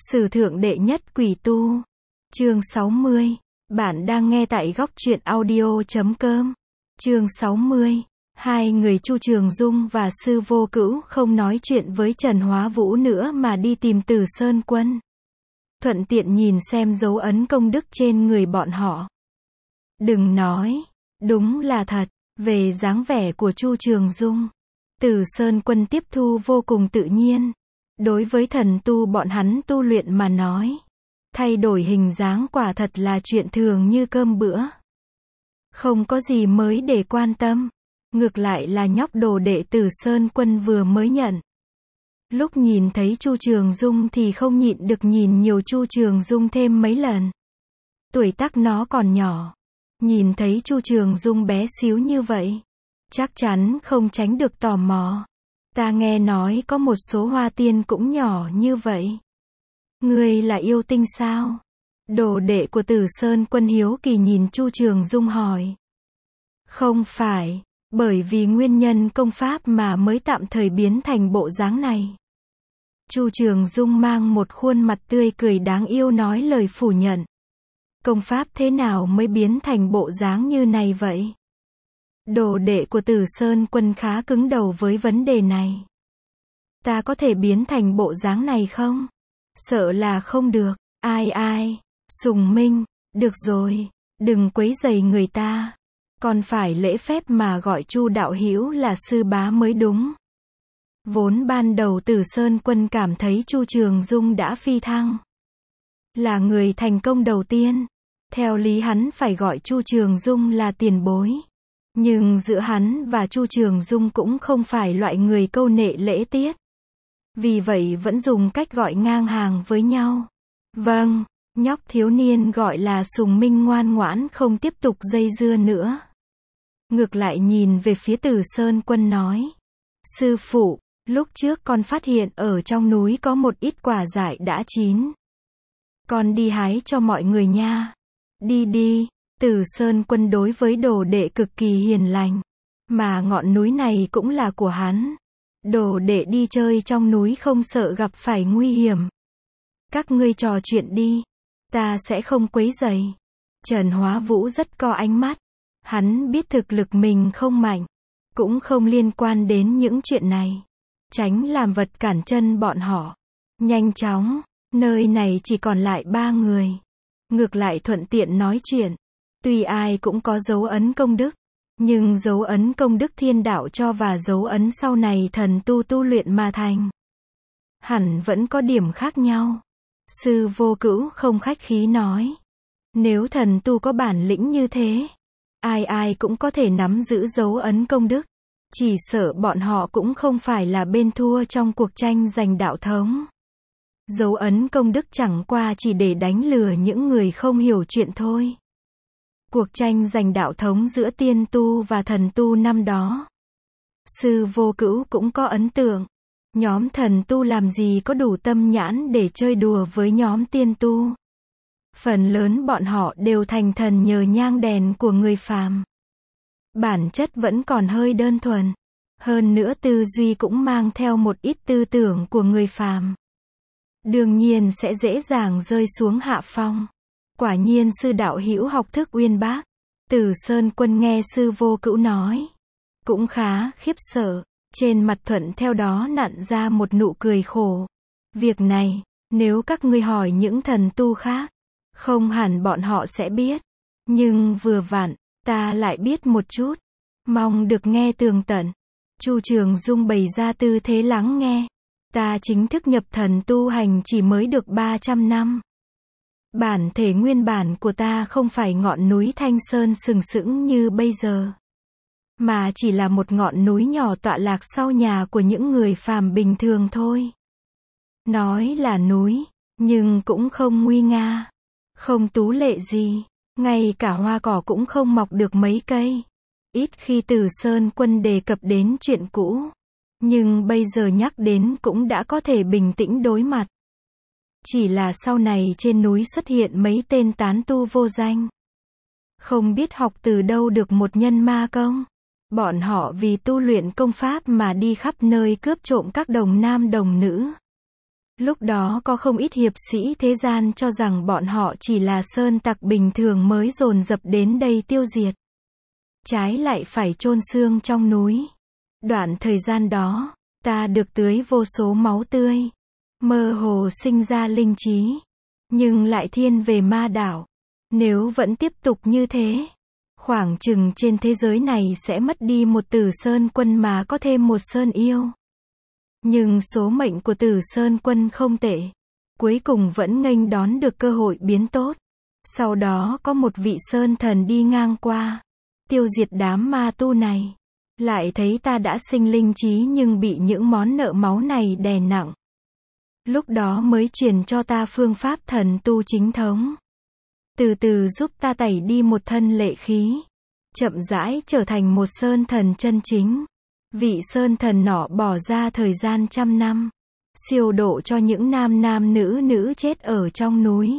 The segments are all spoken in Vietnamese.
Sử thượng đệ nhất quỷ tu. Chương 60. Bạn đang nghe tại góc truyện audio.com. Chương 60. Hai người Chu Trường Dung và Sư Vô Cữu không nói chuyện với Trần Hóa Vũ nữa mà đi tìm Từ Sơn Quân. Thuận tiện nhìn xem dấu ấn công đức trên người bọn họ. Đừng nói, đúng là thật, về dáng vẻ của Chu Trường Dung, Từ Sơn Quân tiếp thu vô cùng tự nhiên. Đối với thần tu bọn hắn tu luyện mà nói, thay đổi hình dáng quả thật là chuyện thường như cơm bữa. Không có gì mới để quan tâm. Ngược lại là nhóc đồ đệ Từ Sơn Quân vừa mới nhận. Lúc nhìn thấy Chu Trường Dung thì không nhịn được nhìn nhiều Chu Trường Dung thêm mấy lần. Tuổi tác nó còn nhỏ. Nhìn thấy Chu Trường Dung bé xíu như vậy, chắc chắn không tránh được tò mò. Ta nghe nói có một số hoa tiên cũng nhỏ như vậy. Ngươi là yêu tinh sao? Đồ đệ của Từ Sơn Quân hiếu kỳ nhìn Chu Trường Dung hỏi. Không phải, bởi vì nguyên nhân công pháp mà mới tạm thời biến thành bộ dáng này. Chu Trường Dung mang một khuôn mặt tươi cười đáng yêu nói lời phủ nhận. Công pháp thế nào mới biến thành bộ dáng như này vậy? Đồ đệ của Từ Sơn Quân khá cứng đầu với vấn đề này. Ta có thể biến thành bộ dáng này không? Sợ là không được. Ai? Sùng Minh, được rồi, đừng quấy rầy người ta. Còn phải lễ phép mà gọi Chu đạo hữu là sư bá mới đúng. Vốn ban đầu Từ Sơn Quân cảm thấy Chu Trường Dung đã phi thăng, là người thành công đầu tiên. Theo lý hắn phải gọi Chu Trường Dung là tiền bối. Nhưng giữa hắn và Chu Trường Dung cũng không phải loại người câu nệ lễ tiết. Vì vậy vẫn dùng cách gọi ngang hàng với nhau. Vâng, nhóc thiếu niên gọi là Sùng Minh ngoan ngoãn không tiếp tục dây dưa nữa. Ngược lại nhìn về phía Từ Sơn Quân nói. Sư phụ, lúc trước con phát hiện ở trong núi có một ít quả dại đã chín. Con đi hái cho mọi người nha. Đi. Từ Sơn Quân đối với đồ đệ cực kỳ hiền lành. Mà ngọn núi này cũng là của hắn. Đồ đệ đi chơi trong núi không sợ gặp phải nguy hiểm. Các ngươi trò chuyện đi. Ta sẽ không quấy rầy. Trần Hóa Vũ rất có ánh mắt. Hắn biết thực lực mình không mạnh. Cũng không liên quan đến những chuyện này. Tránh làm vật cản chân bọn họ. Nhanh chóng, nơi này chỉ còn lại 3 người. Ngược lại thuận tiện nói chuyện. Tuy ai cũng có dấu ấn công đức, nhưng dấu ấn công đức thiên đạo cho và dấu ấn sau này thần tu luyện mà thành, hẳn vẫn có điểm khác nhau. Sư Vô Cữu không khách khí nói. Nếu thần tu có bản lĩnh như thế, ai cũng có thể nắm giữ dấu ấn công đức. Chỉ sợ bọn họ cũng không phải là bên thua trong cuộc tranh giành đạo thống. Dấu ấn công đức chẳng qua chỉ để đánh lừa những người không hiểu chuyện thôi. Cuộc tranh giành đạo thống giữa tiên tu và thần tu năm đó, Sư Vô Cữu cũng có ấn tượng. Nhóm thần tu làm gì có đủ tâm nhãn để chơi đùa với nhóm tiên tu. Phần lớn bọn họ đều thành thần nhờ nhang đèn của người phàm. Bản chất vẫn còn hơi đơn thuần. Hơn nữa tư duy cũng mang theo một ít tư tưởng của người phàm. Đương nhiên sẽ dễ dàng rơi xuống hạ phong. Quả nhiên sư đạo hữu học thức uyên bác. Từ Sơn Quân nghe Sư Vô Cữu nói, cũng khá khiếp sợ. Trên mặt thuận theo đó nặn ra một nụ cười khổ. Việc này, nếu các ngươi hỏi những thần tu khác, không hẳn bọn họ sẽ biết. Nhưng vừa vặn, ta lại biết một chút. Mong được nghe tường tận. Chu Trường Dung bày ra tư thế lắng nghe. Ta chính thức nhập thần tu hành chỉ mới được 300 năm. Bản thể nguyên bản của ta không phải ngọn núi Thanh Sơn sừng sững như bây giờ, mà chỉ là một ngọn núi nhỏ tọa lạc sau nhà của những người phàm bình thường thôi. Nói là núi, nhưng cũng không nguy nga, không tú lệ gì, ngay cả hoa cỏ cũng không mọc được mấy cây. Ít khi Từ Sơn Quân đề cập đến chuyện cũ, nhưng bây giờ nhắc đến cũng đã có thể bình tĩnh đối mặt. Chỉ là sau này trên núi xuất hiện mấy tên tán tu vô danh. Không biết học từ đâu được một nhân ma công. Bọn họ vì tu luyện công pháp mà đi khắp nơi cướp trộm các đồng nam đồng nữ. Lúc đó có không ít hiệp sĩ thế gian cho rằng bọn họ chỉ là sơn tặc bình thường mới dồn dập đến đây tiêu diệt. Trái lại phải chôn xương trong núi. Đoạn thời gian đó, ta được tưới vô số máu tươi. Mơ hồ sinh ra linh trí. Nhưng lại thiên về ma đảo. Nếu vẫn tiếp tục như thế, khoảng chừng trên thế giới này sẽ mất đi một Tử Sơn Quân mà có thêm một Sơn Yêu. Nhưng số mệnh của Tử Sơn Quân không tệ. Cuối cùng vẫn nghênh đón được cơ hội biến tốt. Sau đó có một vị Sơn Thần đi ngang qua. Tiêu diệt đám ma tu này. Lại thấy ta đã sinh linh trí nhưng bị những món nợ máu này đè nặng. Lúc đó mới truyền cho ta phương pháp thần tu chính thống. Từ từ giúp ta tẩy đi một thân lệ khí. Chậm rãi trở thành một Sơn Thần chân chính. Vị Sơn Thần nọ bỏ ra thời gian 100 năm. Siêu độ cho những nam nữ chết ở trong núi.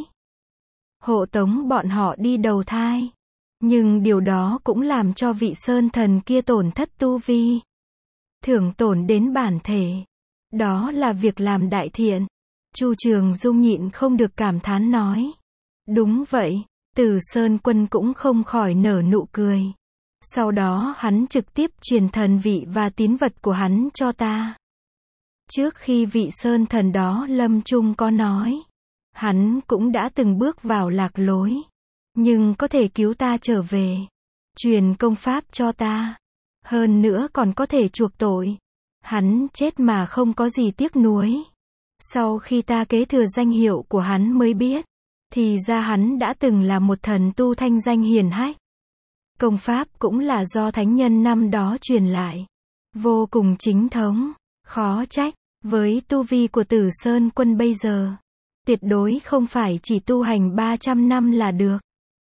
Hộ tống bọn họ đi đầu thai. Nhưng điều đó cũng làm cho vị Sơn Thần kia tổn thất tu vi. Thưởng tổn đến bản thể. Đó là việc làm đại thiện. Chu Trường Dung nhịn không được cảm thán nói. Đúng vậy, Tử Sơn Quân cũng không khỏi nở nụ cười. Sau đó hắn trực tiếp truyền thần vị và tín vật của hắn cho ta. Trước khi vị Sơn Thần đó lâm chung có nói. Hắn cũng đã từng bước vào lạc lối. Nhưng có thể cứu ta trở về. Truyền công pháp cho ta. Hơn nữa còn có thể chuộc tội. Hắn chết mà không có gì tiếc nuối. Sau khi ta kế thừa danh hiệu của hắn mới biết. Thì ra hắn đã từng là một thần tu thanh danh hiển hách. Công pháp cũng là do thánh nhân năm đó truyền lại. Vô cùng chính thống. Khó trách. Với tu vi của Tử Sơn Quân bây giờ. Tuyệt đối không phải chỉ tu hành 300 năm là được.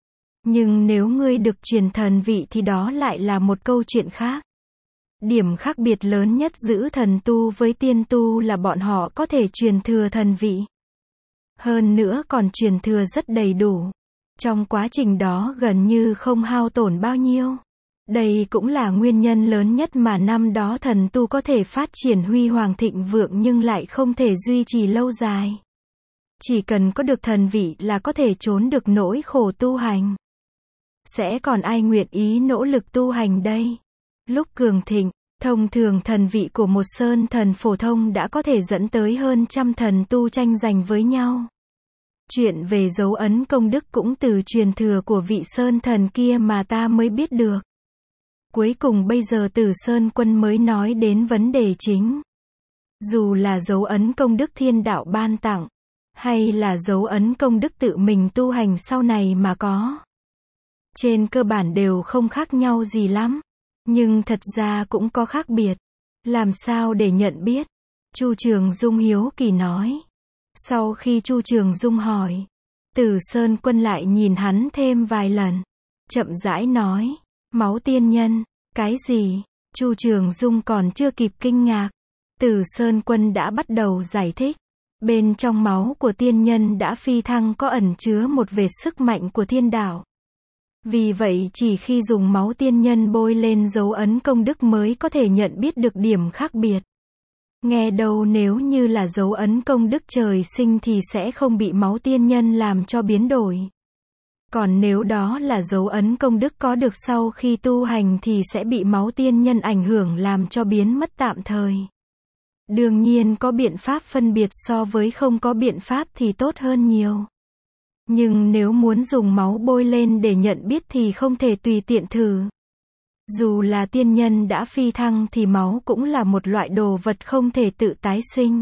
Nhưng nếu ngươi được truyền thần vị thì đó lại là một câu chuyện khác. Điểm khác biệt lớn nhất giữa thần tu với tiên tu là bọn họ có thể truyền thừa thần vị. Hơn nữa còn truyền thừa rất đầy đủ. Trong quá trình đó gần như không hao tổn bao nhiêu. Đây cũng là nguyên nhân lớn nhất mà năm đó thần tu có thể phát triển huy hoàng thịnh vượng nhưng lại không thể duy trì lâu dài. Chỉ cần có được thần vị là có thể trốn được nỗi khổ tu hành. Sẽ còn ai nguyện ý nỗ lực tu hành đây? Lúc cường thịnh, thông thường thần vị của một Sơn Thần phổ thông đã có thể dẫn tới hơn 100 thần tu tranh giành với nhau. Chuyện về dấu ấn công đức cũng từ truyền thừa của vị Sơn Thần kia mà ta mới biết được. Cuối cùng bây giờ Tử Sơn Quân mới nói đến vấn đề chính. Dù là dấu ấn công đức thiên đạo ban tặng, hay là dấu ấn công đức tự mình tu hành sau này mà có. Trên cơ bản đều không khác nhau gì lắm. Nhưng thật ra cũng có khác biệt. Làm sao để nhận biết? Chu Trường Dung hiếu kỳ nói. Sau khi Chu Trường Dung hỏi, Tử Sơn Quân lại nhìn hắn thêm vài lần. Chậm rãi nói, máu tiên nhân, cái gì? Chu Trường Dung còn chưa kịp kinh ngạc. Tử Sơn Quân đã bắt đầu giải thích. Bên trong máu của tiên nhân đã phi thăng có ẩn chứa một vệt sức mạnh của thiên đạo. Vì vậy chỉ khi dùng máu tiên nhân bôi lên dấu ấn công đức mới có thể nhận biết được điểm khác biệt. Nghe đâu nếu như là dấu ấn công đức trời sinh thì sẽ không bị máu tiên nhân làm cho biến đổi. Còn nếu đó là dấu ấn công đức có được sau khi tu hành thì sẽ bị máu tiên nhân ảnh hưởng làm cho biến mất tạm thời. Đương nhiên có biện pháp phân biệt so với không có biện pháp thì tốt hơn nhiều. Nhưng nếu muốn dùng máu bôi lên để nhận biết thì không thể tùy tiện thử. Dù là tiên nhân đã phi thăng thì máu cũng là một loại đồ vật không thể tự tái sinh.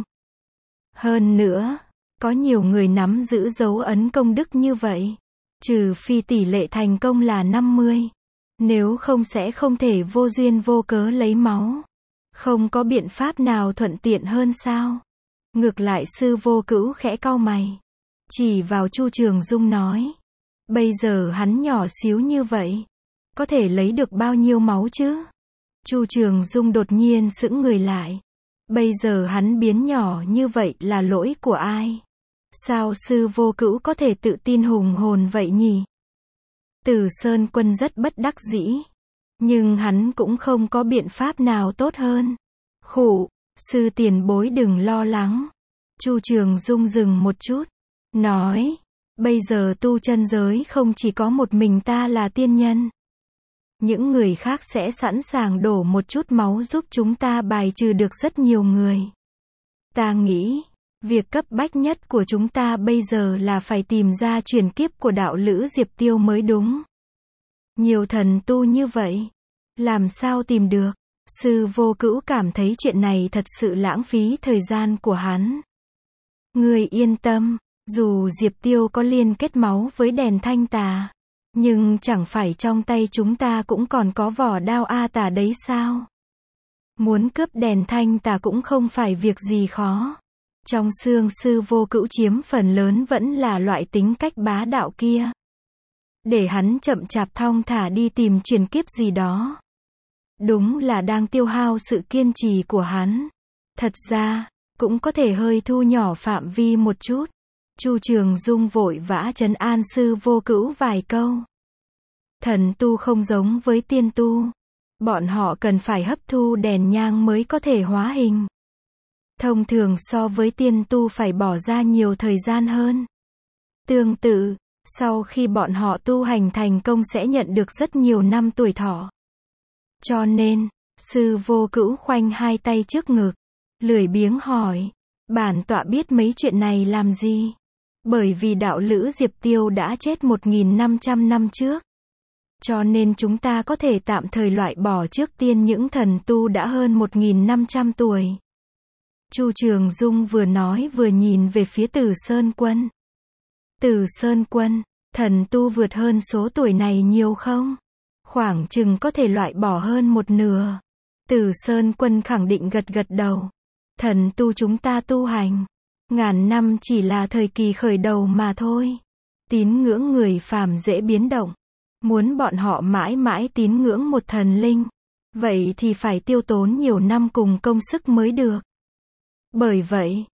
Hơn nữa, có nhiều người nắm giữ dấu ấn công đức như vậy. Trừ phi tỷ lệ thành công là 50. Nếu không sẽ không thể vô duyên vô cớ lấy máu. Không có biện pháp nào thuận tiện hơn sao? Ngược lại Sư Vô Cữu khẽ cau mày. Chỉ vào Chu Trường Dung nói. Bây giờ hắn nhỏ xíu như vậy. Có thể lấy được bao nhiêu máu chứ? Chu Trường Dung đột nhiên sững người lại. Bây giờ hắn biến nhỏ như vậy là lỗi của ai? Sao Sư Vô Cữu có thể tự tin hùng hồn vậy nhỉ? Tử Sơn Quân rất bất đắc dĩ. Nhưng hắn cũng không có biện pháp nào tốt hơn. Khụ, sư tiền bối đừng lo lắng. Chu Trường Dung dừng một chút, nói, bây giờ tu chân giới không chỉ có một mình ta là tiên nhân. Những người khác sẽ sẵn sàng đổ một chút máu giúp chúng ta bài trừ được rất nhiều người. Ta nghĩ, việc cấp bách nhất của chúng ta bây giờ là phải tìm ra truyền kiếp của đạo lữ Diệp Tiêu mới đúng. Nhiều thần tu như vậy, làm sao tìm được? Sư Vô Cữu cảm thấy chuyện này thật sự lãng phí thời gian của hắn. Ngươi yên tâm, dù Diệp Tiêu có liên kết máu với đèn thanh tà, nhưng chẳng phải trong tay chúng ta cũng còn có vỏ đao A tà đấy sao? Muốn cướp đèn thanh tà cũng không phải việc gì khó. Trong xương Sư Vô Cữu chiếm phần lớn vẫn là loại tính cách bá đạo kia. Để hắn chậm chạp thong thả đi tìm truyền kiếp gì đó. Đúng là đang tiêu hao sự kiên trì của hắn. Thật ra, cũng có thể hơi thu nhỏ phạm vi một chút. Chu Trường Dung vội vã trấn an Sư Vô Cữu vài câu. Thần tu không giống với tiên tu. Bọn họ cần phải hấp thu đèn nhang mới có thể hóa hình. Thông thường so với tiên tu phải bỏ ra nhiều thời gian hơn. Tương tự, sau khi bọn họ tu hành thành công sẽ nhận được rất nhiều năm tuổi thọ. Cho nên, Sư Vô Cữu khoanh hai tay trước ngực, lười biếng hỏi, bản tọa biết mấy chuyện này làm gì? Bởi vì đạo lữ Diệp Tiêu đã chết 1.500 năm trước. Cho nên chúng ta có thể tạm thời loại bỏ trước tiên những thần tu đã hơn 1.500 tuổi. Chu Trường Dung vừa nói vừa nhìn về phía Tử Sơn Quân. Tử Sơn Quân, thần tu vượt hơn số tuổi này nhiều không? Khoảng chừng có thể loại bỏ hơn một nửa. Tử Sơn Quân khẳng định gật gật đầu. Thần tu chúng ta tu hành, ngàn năm chỉ là thời kỳ khởi đầu mà thôi. Tín ngưỡng người phàm dễ biến động. Muốn bọn họ mãi mãi tín ngưỡng một thần linh, vậy thì phải tiêu tốn nhiều năm cùng công sức mới được. Bởi vậy,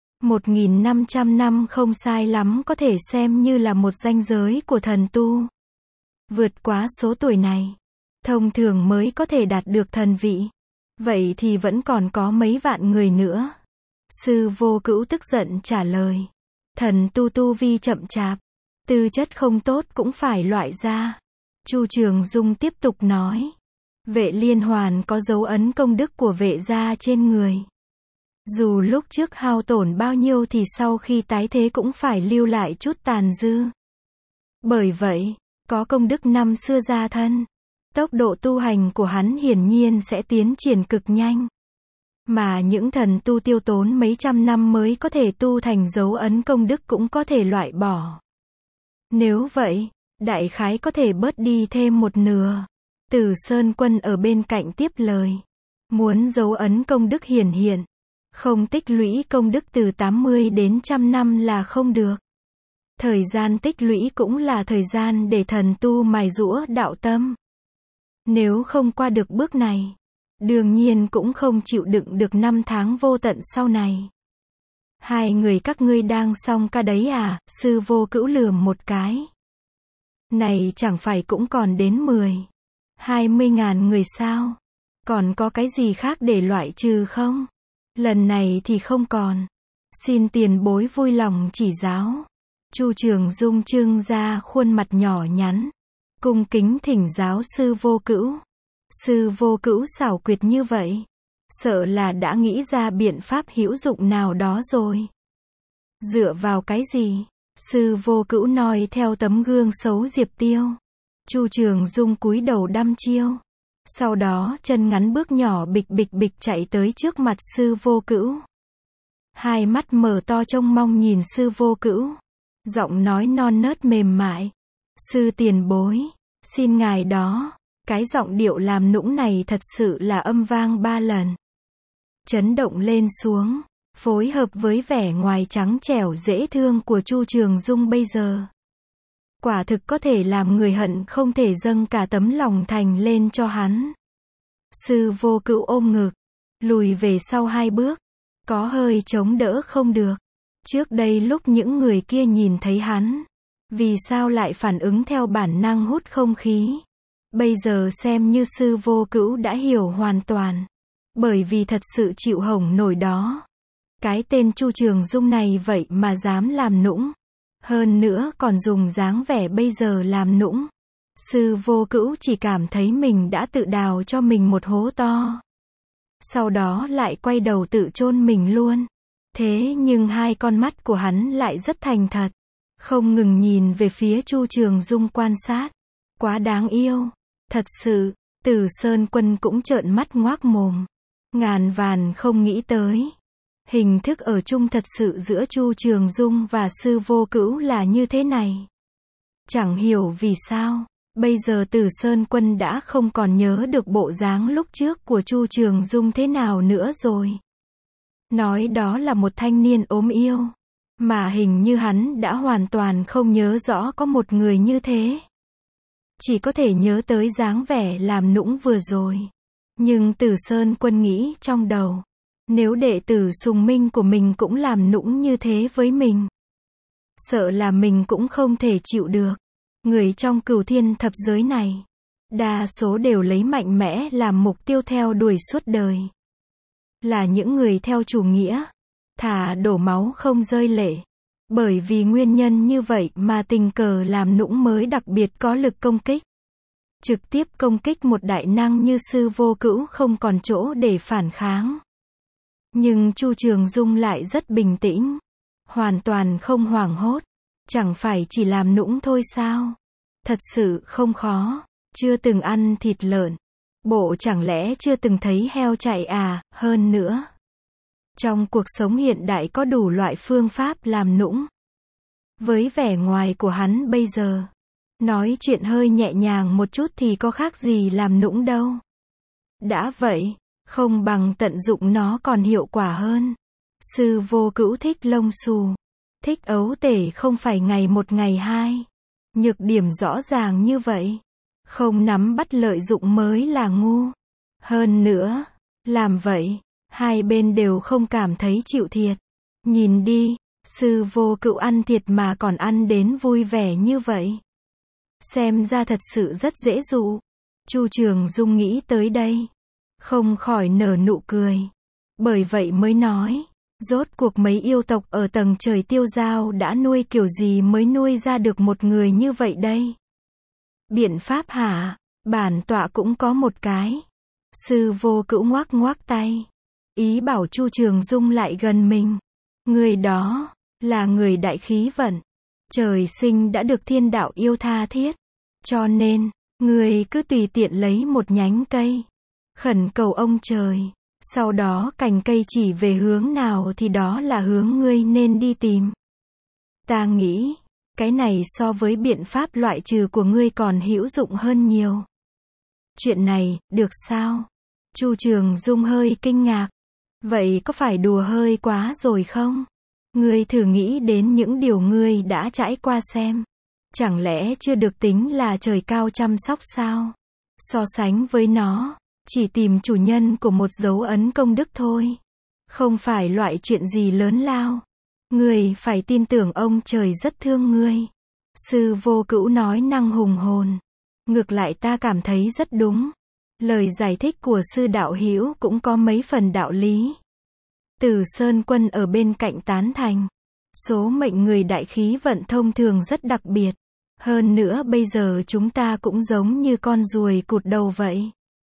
1.500 năm không sai lắm có thể xem như là một ranh giới của thần tu. Vượt quá số tuổi này, thông thường mới có thể đạt được thần vị. Vậy thì vẫn còn có mấy vạn người nữa. Sư Vô Cữu tức giận trả lời. Thần tu vi chậm chạp, tư chất không tốt cũng phải loại ra. Chu Trường Dung tiếp tục nói. Vệ Liên Hoàn có dấu ấn công đức của vệ gia trên người. Dù lúc trước hao tổn bao nhiêu thì sau khi tái thế cũng phải lưu lại chút tàn dư. Bởi vậy, có công đức năm xưa gia thân, tốc độ tu hành của hắn hiển nhiên sẽ tiến triển cực nhanh. Mà những thần tu tiêu tốn mấy trăm năm mới có thể tu thành dấu ấn công đức cũng có thể loại bỏ. Nếu vậy, đại khái có thể bớt đi thêm một nửa. Tử Sơn Quân ở bên cạnh tiếp lời. Muốn dấu ấn công đức hiển hiện, không tích lũy công đức từ 80 đến 100 năm là không được. Thời gian tích lũy cũng là thời gian để thần tu mài giũa đạo tâm. Nếu không qua được bước này, đương nhiên cũng không chịu đựng được năm tháng vô tận sau này. Hai người các ngươi đang xong ca đấy à? Sư Vô Cữu lườm một cái. Này chẳng phải cũng còn đến 10-20 ngàn người sao? Còn có cái gì khác để loại trừ không? Lần này thì không còn. Xin tiền bối vui lòng chỉ giáo. Chu Trường Dung trưng ra khuôn mặt nhỏ nhắn, cung kính thỉnh giáo Sư Vô Cữu. Sư Vô Cữu xảo quyệt như vậy, sợ là đã nghĩ ra biện pháp hữu dụng nào đó rồi. Dựa vào cái gì? Sư Vô Cữu noi theo tấm gương xấu Diệp Tiêu. Chu Trường Dung cúi đầu đăm chiêu. Sau đó chân ngắn bước nhỏ bịch bịch bịch chạy tới trước mặt Sư Vô Cữu. Hai mắt mở to trông mong nhìn Sư Vô Cữu. Giọng nói non nớt mềm mại. Sư tiền bối, xin ngài đó. Cái giọng điệu làm nũng này thật sự là âm vang 3 lần. Chấn động lên xuống, phối hợp với vẻ ngoài trắng trẻo dễ thương của Chu Trường Dung bây giờ. Quả thực có thể làm người hận không thể dâng cả tấm lòng thành lên cho hắn. Sư Vô Cữu ôm ngực, lùi về sau 2 bước, có hơi chống đỡ không được. Trước đây lúc những người kia nhìn thấy hắn, vì sao lại phản ứng theo bản năng hút không khí? Bây giờ xem như Sư Vô Cữu đã hiểu hoàn toàn. Bởi vì thật sự chịu hổng nổi đó. Cái tên Chu Trường Dung này vậy mà dám làm nũng. Hơn nữa còn dùng dáng vẻ bây giờ làm nũng. Sư Vô Cữu chỉ cảm thấy mình đã tự đào cho mình một hố to. Sau đó lại quay đầu tự chôn mình luôn. Thế nhưng hai con mắt của hắn lại rất thành thật. Không ngừng nhìn về phía Chu Trường Dung quan sát. Quá đáng yêu. Thật sự, Từ Sơn Quân cũng trợn mắt ngoác mồm. Ngàn vàn không nghĩ tới. Hình thức ở chung thật sự giữa Chu Trường Dung và Sư Vô Cữu là như thế này. Chẳng hiểu vì sao, bây giờ Từ Sơn Quân đã không còn nhớ được bộ dáng lúc trước của Chu Trường Dung thế nào nữa rồi. Nói đó là một thanh niên ốm yêu. Mà hình như hắn đã hoàn toàn không nhớ rõ có một người như thế. Chỉ có thể nhớ tới dáng vẻ làm nũng vừa rồi. Nhưng Từ Sơn Quân nghĩ trong đầu. Nếu đệ tử sùng minh của mình cũng làm nũng như thế với mình. Sợ là mình cũng không thể chịu được. Người trong Cửu Thiên thập giới này. Đa số đều lấy mạnh mẽ làm mục tiêu theo đuổi suốt đời. Là những người theo chủ nghĩa. Thà đổ máu không rơi lệ. Bởi vì nguyên nhân như vậy mà tình cờ làm nũng mới đặc biệt có lực công kích. Trực tiếp công kích một đại năng như Sư Vô Cữu không còn chỗ để phản kháng. Nhưng Chu Trường Dung lại rất bình tĩnh. Hoàn toàn không hoảng hốt. Chẳng phải chỉ làm nũng thôi sao? Thật sự không khó. Chưa từng ăn thịt lợn. Bộ chẳng lẽ chưa từng thấy heo chạy à? Hơn nữa. Trong cuộc sống hiện đại có đủ loại phương pháp làm nũng. Với vẻ ngoài của hắn bây giờ. Nói chuyện hơi nhẹ nhàng một chút thì có khác gì làm nũng đâu. Đã vậy. Không bằng tận dụng nó còn hiệu quả hơn. Sư Vô Cữu thích lông xù. Thích ấu tể không phải ngày một ngày hai. Nhược điểm rõ ràng như vậy. Không nắm bắt lợi dụng mới là ngu. Hơn nữa, làm vậy, hai bên đều không cảm thấy chịu thiệt. Nhìn đi, Sư Vô Cữu ăn thiệt mà còn ăn đến vui vẻ như vậy. Xem ra thật sự rất dễ dụ. Chu Trường Dung nghĩ tới đây. Không khỏi nở nụ cười. Bởi vậy mới nói. Rốt cuộc mấy yêu tộc ở tầng trời tiêu giao đã nuôi kiểu gì mới nuôi ra được một người như vậy đây? Biện pháp hả? Bản tọa cũng có một cái. Sư Vô Cữu ngoác ngoác tay. Ý bảo Chu Trường Dung lại gần mình. Người đó, là người đại khí vận. Trời sinh đã được thiên đạo yêu tha thiết. Cho nên, người cứ tùy tiện lấy một nhánh cây. Khẩn cầu ông trời. Sau đó cành cây chỉ về hướng nào thì đó là hướng ngươi nên đi tìm. Ta nghĩ, cái này so với biện pháp loại trừ của ngươi còn hữu dụng hơn nhiều. Chuyện này, được sao? Chu Trường Dung hơi kinh ngạc. Vậy có phải đùa hơi quá rồi không? Ngươi thử nghĩ đến những điều ngươi đã trải qua xem. Chẳng lẽ chưa được tính là trời cao chăm sóc sao? So sánh với nó, chỉ tìm chủ nhân của một dấu ấn công đức thôi. Không phải loại chuyện gì lớn lao. Ngươi phải tin tưởng ông trời rất thương ngươi. Sư Vô Cữu nói năng hùng hồn. Ngược lại ta cảm thấy rất đúng. Lời giải thích của sư đạo hữu cũng có mấy phần đạo lý. Từ Sơn Quân ở bên cạnh tán thành. Số mệnh người đại khí vận thông thường rất đặc biệt. Hơn nữa bây giờ chúng ta cũng giống như con ruồi cụt đầu vậy.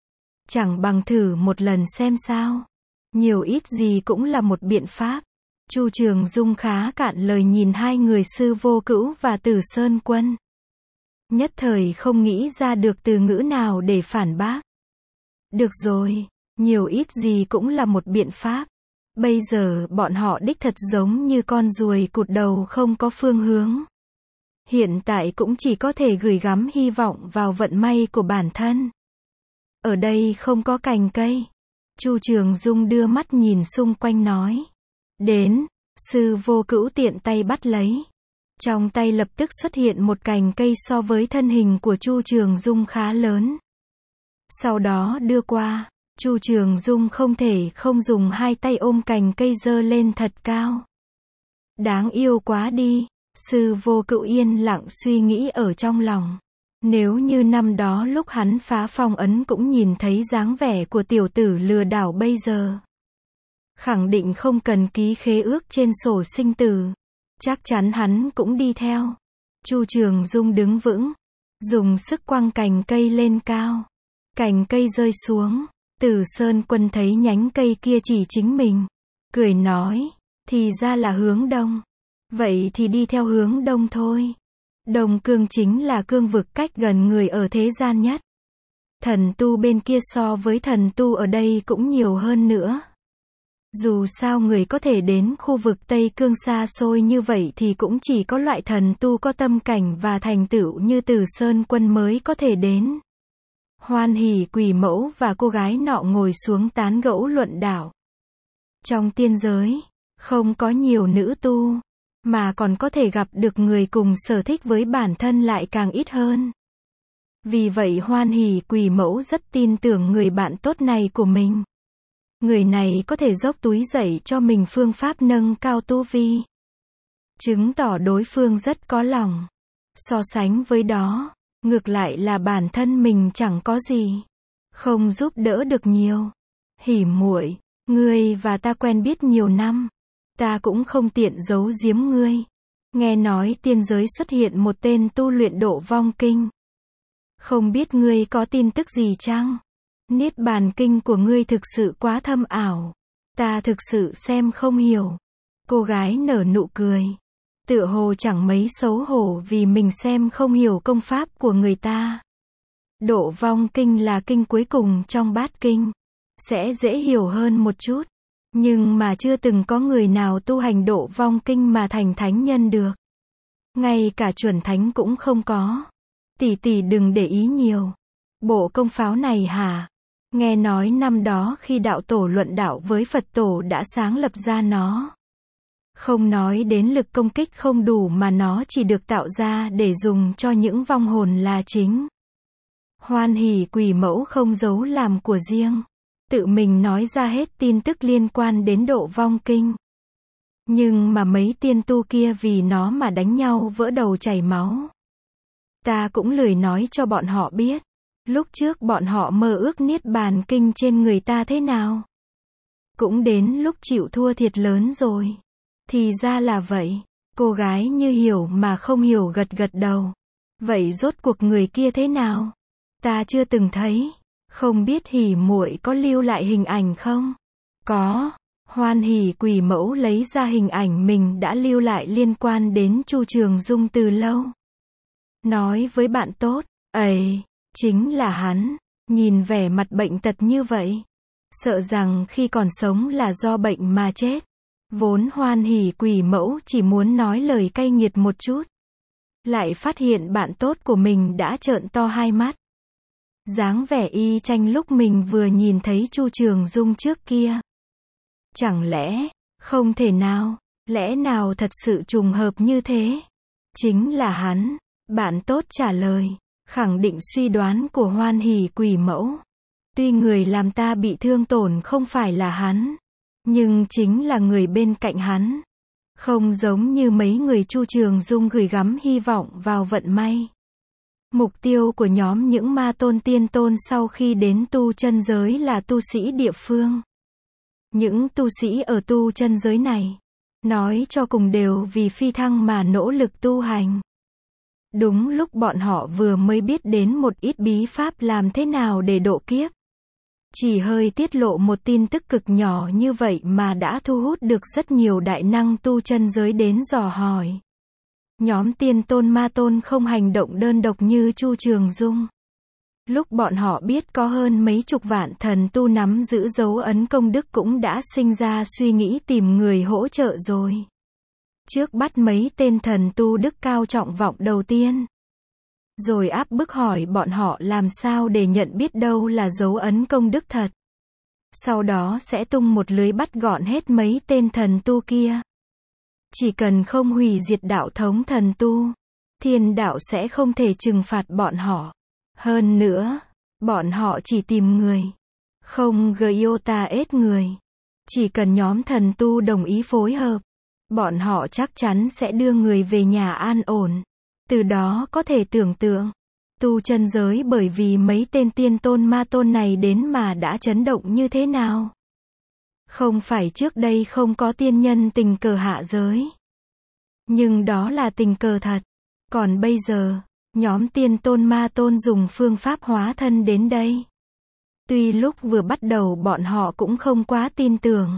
Chẳng bằng thử một lần xem sao. Nhiều ít gì cũng là một biện pháp. Chu Trường Dung khá cạn lời nhìn hai người Sư Vô Cữu và Từ Sơn Quân. Nhất thời không nghĩ ra được từ ngữ nào để phản bác. Được rồi, nhiều ít gì cũng là một biện pháp. Bây giờ bọn họ đích thật giống như con ruồi cụt đầu không có phương hướng. Hiện tại cũng chỉ có thể gửi gắm hy vọng vào vận may của bản thân. Ở đây không có cành cây. Chu Trường Dung đưa mắt nhìn xung quanh nói. Đến, Sư Vô Cữu tiện tay bắt lấy. Trong tay lập tức xuất hiện một cành cây so với thân hình của Chu Trường Dung khá lớn. Sau đó đưa qua, Chu Trường Dung không thể không dùng hai tay ôm cành cây giơ lên thật cao. Đáng yêu quá đi, Sư Vô Cữu yên lặng suy nghĩ ở trong lòng. Nếu như năm đó lúc hắn phá phong ấn cũng nhìn thấy dáng vẻ của tiểu tử lừa đảo bây giờ. khẳng định không cần ký khế ước trên sổ sinh tử. Chắc chắn hắn cũng đi theo. Chu Trường Dung đứng vững, dùng sức quăng cành cây lên cao. Cành cây rơi xuống, Tử Sơn Quân thấy nhánh cây kia chỉ chính mình, cười nói, thì ra là hướng đông. Vậy thì đi theo hướng đông thôi. Đông cương chính là cương vực cách gần người ở thế gian nhất. Thần tu bên kia so với thần tu ở đây cũng nhiều hơn nữa. Dù sao người có thể đến khu vực Tây Cương xa xôi như vậy thì cũng chỉ có loại thần tu có tâm cảnh và thành tựu như Tử Sơn Quân mới có thể đến. Hoan Hỷ Quỷ Mẫu và cô gái nọ ngồi xuống tán gẫu luận đạo. Trong tiên giới, không có nhiều nữ tu, mà còn có thể gặp được người cùng sở thích với bản thân lại càng ít hơn. Vì vậy Hoan Hỷ Quỷ Mẫu rất tin tưởng người bạn tốt này của mình. Người này có thể dốc túi dạy cho mình phương pháp nâng cao tu vi, chứng tỏ đối phương rất có lòng. So sánh với đó, ngược lại là bản thân mình chẳng có gì, không giúp đỡ được nhiều. Hỉ muội, ngươi và ta quen biết nhiều năm, ta cũng không tiện giấu giếm ngươi. Nghe nói tiên giới xuất hiện một tên tu luyện độ vong kinh. Không biết ngươi có tin tức gì chăng? Niết bàn kinh của ngươi thực sự quá thâm ảo. Ta thực sự xem không hiểu. Cô gái nở nụ cười. Tựa hồ chẳng mấy xấu hổ vì mình xem không hiểu công pháp của người ta. Độ vong kinh là kinh cuối cùng trong bát kinh. Sẽ dễ hiểu hơn một chút. Nhưng mà chưa từng có người nào tu hành độ vong kinh mà thành thánh nhân được. Ngay cả chuẩn thánh cũng không có. Tỷ tỷ đừng để ý nhiều. Bộ công pháo này hả? Nghe nói năm đó khi đạo tổ luận đạo với Phật tổ đã sáng lập ra nó. Không nói đến lực công kích không đủ mà nó chỉ được tạo ra để dùng cho những vong hồn là chính. Hoan Hỷ Quỷ Mẫu không giấu làm của riêng. Tự mình nói ra hết tin tức liên quan đến độ vong kinh. Nhưng mà mấy tiên tu kia vì nó mà đánh nhau vỡ đầu chảy máu. Ta cũng lười nói cho bọn họ biết. Lúc trước bọn họ mơ ước niết bàn kinh trên người ta thế nào. Cũng đến lúc chịu thua thiệt lớn rồi. Thì ra là vậy. Cô gái như hiểu mà không hiểu gật gật đầu. Vậy rốt cuộc người kia thế nào? Ta chưa từng thấy. Không biết Hỉ muội có lưu lại hình ảnh không? Có. Hoan Hỷ Quỷ Mẫu lấy ra hình ảnh mình đã lưu lại liên quan đến Chu Trường Dung từ lâu. Nói với bạn tốt, ấy, chính là hắn. Nhìn vẻ mặt bệnh tật như vậy. Sợ rằng khi còn sống là do bệnh mà chết. Vốn Hoan Hỷ Quỷ Mẫu chỉ muốn nói lời cay nghiệt một chút. Lại phát hiện bạn tốt của mình đã trợn to hai mắt. Dáng vẻ y chang lúc mình vừa nhìn thấy Chu Trường Dung trước kia. Chẳng lẽ, không thể nào, lẽ nào thật sự trùng hợp như thế? Chính là hắn, bạn tốt trả lời, khẳng định suy đoán của Hoan Hỷ Quỷ Mẫu. Tuy người làm ta bị thương tổn không phải là hắn, nhưng chính là người bên cạnh hắn. Không giống như mấy người Chu Trường Dung gửi gắm hy vọng vào vận may. Mục tiêu của nhóm những ma tôn tiên tôn sau khi đến tu chân giới là tu sĩ địa phương. Những tu sĩ ở tu chân giới này, nói cho cùng đều vì phi thăng mà nỗ lực tu hành. Đúng lúc bọn họ vừa mới biết đến một ít bí pháp làm thế nào để độ kiếp. Chỉ hơi tiết lộ một tin tức cực nhỏ như vậy mà đã thu hút được rất nhiều đại năng tu chân giới đến dò hỏi. Nhóm tiên tôn ma tôn không hành động đơn độc như Chu Trường Dung. Lúc bọn họ biết có hơn mấy chục vạn thần tu nắm giữ dấu ấn công đức cũng đã sinh ra suy nghĩ tìm người hỗ trợ rồi. Trước bắt mấy tên thần tu đức cao trọng vọng đầu tiên. Rồi áp bức hỏi bọn họ làm sao để nhận biết đâu là dấu ấn công đức thật. Sau đó sẽ tung một lưới bắt gọn hết mấy tên thần tu kia. Chỉ cần không hủy diệt đạo thống thần tu, thiên đạo sẽ không thể trừng phạt bọn họ. Hơn nữa, bọn họ chỉ tìm người, không iota ết người. Chỉ cần nhóm thần tu đồng ý phối hợp, bọn họ chắc chắn sẽ đưa người về nhà an ổn. Từ đó có thể tưởng tượng, tu chân giới bởi vì mấy tên tiên tôn ma tôn này đến mà đã chấn động như thế nào. Không phải trước đây không có tiên nhân tình cờ hạ giới. Nhưng đó là tình cờ thật. Còn bây giờ, nhóm tiên tôn ma tôn dùng phương pháp hóa thân đến đây. Tuy lúc vừa bắt đầu bọn họ cũng không quá tin tưởng.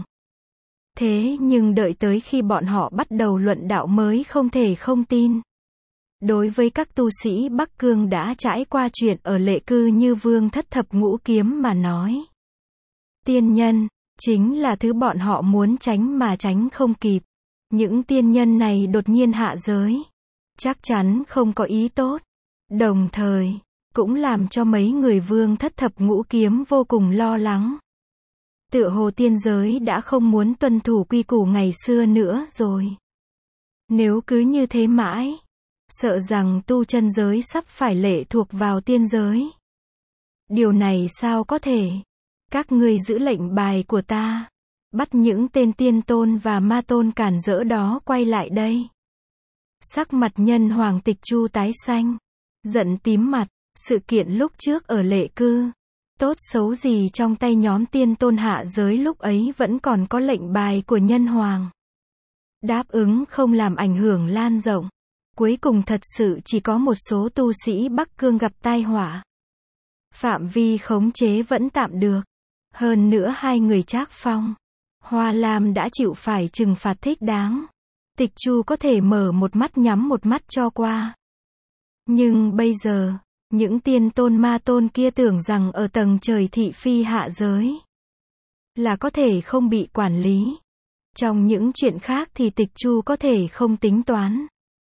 Thế nhưng đợi tới khi bọn họ bắt đầu luận đạo mới không thể không tin. Đối với các tu sĩ Bắc Cương đã trải qua chuyện ở Lệ Cư như Vương Thất Thập Ngũ Kiếm mà nói. Tiên nhân, chính là thứ bọn họ muốn tránh mà tránh không kịp. Những tiên nhân này đột nhiên hạ giới. Chắc chắn không có ý tốt. Đồng thời, cũng làm cho mấy người Vương Thất Thập Ngũ Kiếm vô cùng lo lắng. Tựa hồ tiên giới đã không muốn tuân thủ quy củ ngày xưa nữa rồi. Nếu cứ như thế mãi, sợ rằng tu chân giới sắp phải lệ thuộc vào tiên giới. Điều này sao có thể? Các ngươi giữ lệnh bài của ta. Bắt những tên tiên tôn và ma tôn cản rỡ đó quay lại đây. Sắc mặt Nhân Hoàng Tịch Chu tái xanh. Giận tím mặt. Sự kiện lúc trước ở Lệ Cư. Tốt xấu gì trong tay nhóm tiên tôn hạ giới lúc ấy vẫn còn có lệnh bài của Nhân Hoàng. Đáp ứng không làm ảnh hưởng lan rộng. Cuối cùng thật sự chỉ có một số tu sĩ Bắc Cương gặp tai họa. Phạm vi khống chế vẫn tạm được. Hơn nữa hai người Trác Phong, Hoa Lam đã chịu phải trừng phạt thích đáng. Tịch Chu có thể mở một mắt nhắm một mắt cho qua. Nhưng bây giờ, những tiên tôn ma tôn kia tưởng rằng ở tầng trời thị phi hạ giới là có thể không bị quản lý. Trong những chuyện khác thì Tịch Chu có thể không tính toán.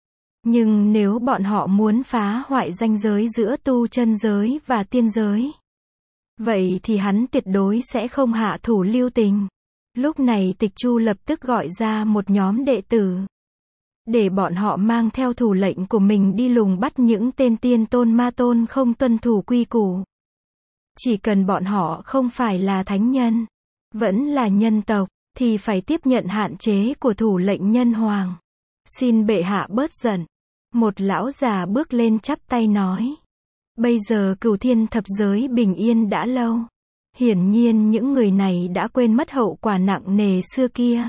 Nhưng nếu bọn họ muốn phá hoại ranh giới giữa tu chân giới và tiên giới, vậy thì hắn tuyệt đối sẽ không hạ thủ lưu tình. Lúc này Tịch Chu lập tức gọi ra một nhóm đệ tử. Để bọn họ mang theo thủ lệnh của mình đi lùng bắt những tên tiên tôn ma tôn không tuân thủ quy củ. Chỉ cần bọn họ không phải là thánh nhân, vẫn là nhân tộc, thì phải tiếp nhận hạn chế của thủ lệnh Nhân Hoàng. Xin bệ hạ bớt giận. Một lão già bước lên chắp tay nói. Bây giờ Cửu Thiên thập giới bình yên đã lâu. Hiển nhiên những người này đã quên mất hậu quả nặng nề xưa kia.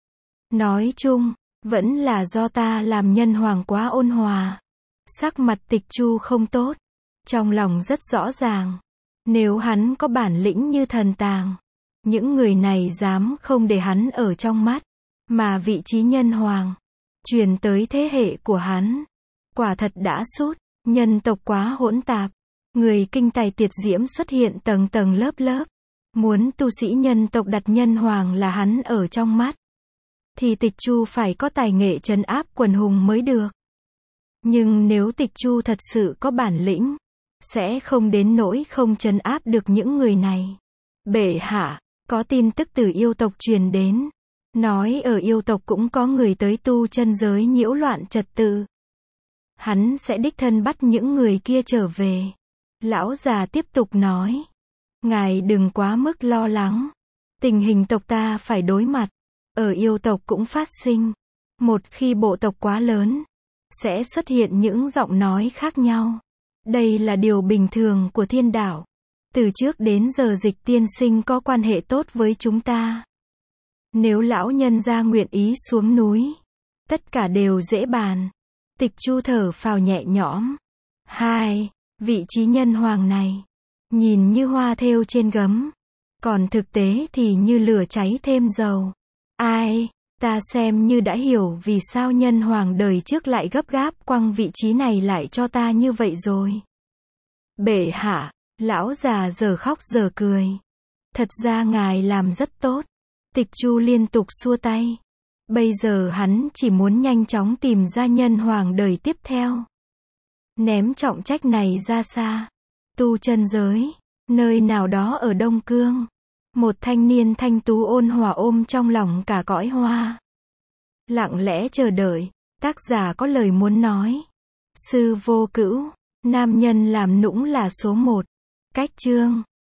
Nói chung, vẫn là do ta làm Nhân Hoàng quá ôn hòa. Sắc mặt Tịch Chu không tốt. Trong lòng rất rõ ràng. Nếu hắn có bản lĩnh như Thần Tàng, những người này dám không để hắn ở trong mắt. Mà vị trí Nhân Hoàng truyền tới thế hệ của hắn, quả thật đã sút. Nhân tộc quá hỗn tạp. Người kinh tài tuyệt diễm xuất hiện tầng tầng lớp lớp. Muốn tu sĩ nhân tộc đặt Nhân Hoàng là hắn ở trong mắt, thì Tịch Chu phải có tài nghệ trấn áp quần hùng mới được. Nhưng nếu Tịch Chu thật sự có bản lĩnh, sẽ không đến nỗi không trấn áp được những người này. Bệ hạ, có tin tức từ yêu tộc truyền đến. Nói ở yêu tộc cũng có người tới tu chân giới nhiễu loạn trật tự. Hắn sẽ đích thân bắt những người kia trở về. Lão già tiếp tục nói. Ngài đừng quá mức lo lắng. Tình hình tộc ta phải đối mặt. Ở yêu tộc cũng phát sinh. Một khi bộ tộc quá lớn, sẽ xuất hiện những giọng nói khác nhau. Đây là điều bình thường của thiên đạo. Từ trước đến giờ Dịch tiên sinh có quan hệ tốt với chúng ta. Nếu lão nhân gia nguyện ý xuống núi, tất cả đều dễ bàn. Tịch Chu thở phào nhẹ nhõm. Vị trí Nhân Hoàng này, nhìn như hoa thêu trên gấm, còn thực tế thì như lửa cháy thêm dầu. Ta xem như đã hiểu vì sao Nhân Hoàng đời trước lại gấp gáp quăng vị trí này lại cho ta như vậy rồi. Bệ hạ, lão già giờ khóc giờ cười. Thật ra ngài làm rất tốt. Tịch Chu liên tục xua tay. Bây giờ hắn chỉ muốn nhanh chóng tìm ra Nhân Hoàng đời tiếp theo. Ném trọng trách này ra xa. Tu chân giới, nơi nào đó ở Đông Cương. Một thanh niên thanh tú ôn hòa ôm trong lòng cả cõi hoa. Lặng lẽ chờ đợi, tác giả có lời muốn nói. Sư Vô Cữu, nam nhân làm nũng là số 1. Cách chương